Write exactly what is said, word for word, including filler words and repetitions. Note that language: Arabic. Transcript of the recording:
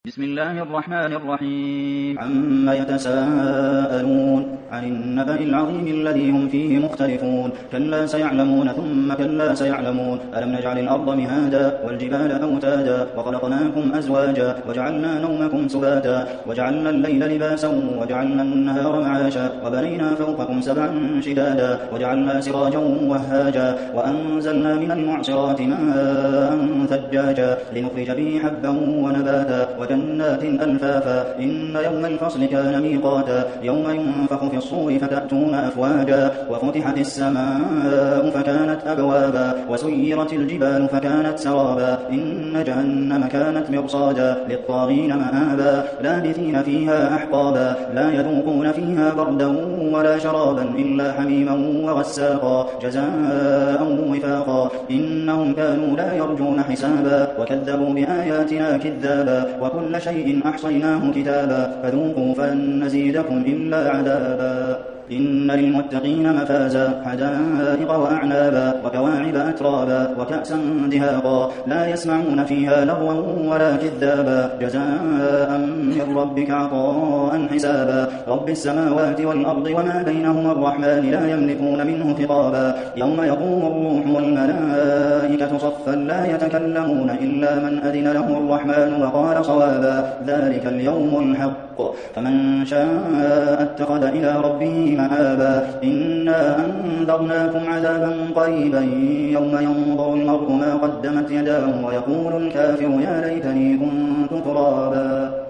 بسم الله الرحمن الرحيم عما يتساءلون عن النبأ العظيم الذي هم فيه مختلفون كلا سيعلمون ثم كلا سيعلمون ألم نجعل الأرض مهادا والجبال أوتادا وخلقناكم أزواجا وجعلنا نومكم سباتا وجعلنا الليل لباسا وجعلنا النهار معاشا وبنينا فوقكم سبعا شدادا وجعلنا سراجا وهاجا وأنزلنا من المعصرات ماء ثجاجا لنخرج به حبا ونباتا جنات ألفافا إن يوم الفصل كان ميقاتا يوم ينفخ في الصور فتأتون أفواجا وفتحت السماء فكانت أبوابا وسيرت الجبال فكانت سرابا إن جهنم كانت مرصادا للطاغين مآبا لابثين فيها أحقابا لا يذوقون فيها بردا ولا شرابا إلا حميما وغساقا جزاء وفاقا إنهم كانوا لا يرجون حسابا وكذبوا بآياتنا كذابا وكل شيء أحصيناه كتابا فذوقوا فلن نزيدكم إلا عذابا إن للمتقين مفازا حدائق وأعنابا وكواعب أترابا وكأسا دهاقا لا يسمعون فيها لغوا ولا كذابا جزاء من ربك عطاء حسابا رب السماوات والأرض وما بينهما الرحمن لا يملكون منه خطابا يوم يقوم الروح والملائكة صفا لا يتكلمون إلا من أذن له الرحمن وقال صوابا ذلك اليوم الحق فمن شاء اتخذ إلى ربه مآبا إنا أنذرناكم عذابا قريبا يوم ينظر المرء ما قدمت يداه ويقول الكافر يا ليتني كنت ترابا.